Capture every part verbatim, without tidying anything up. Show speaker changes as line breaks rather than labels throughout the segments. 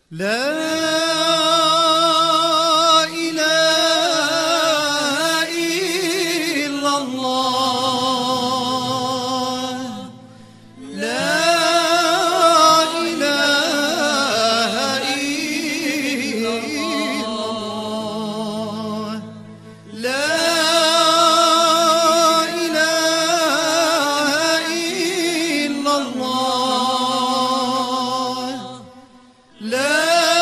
لا إله إلا الله، لا إله إلا الله، لا إله إلا الله، لا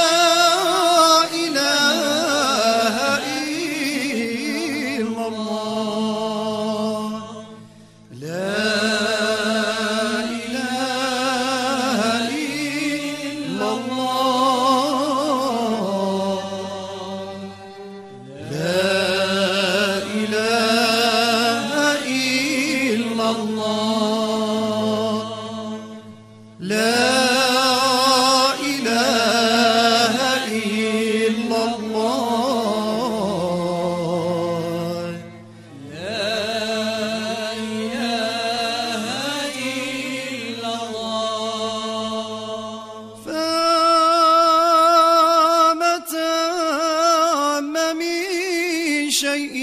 شيء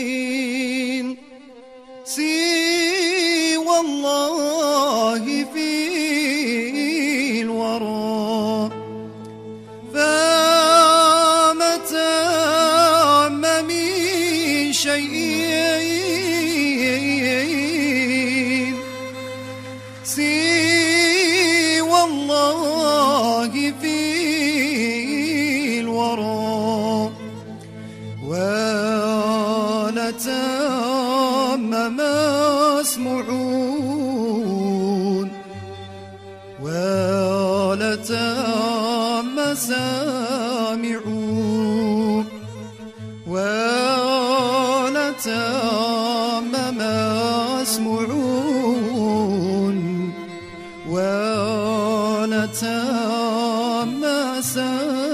سوى الله في الورى، فمتى ما من شيء سوى الله في الورى، ولتم مسموعون ولتم سامعون ولتم مسموعون ولتم سامعون.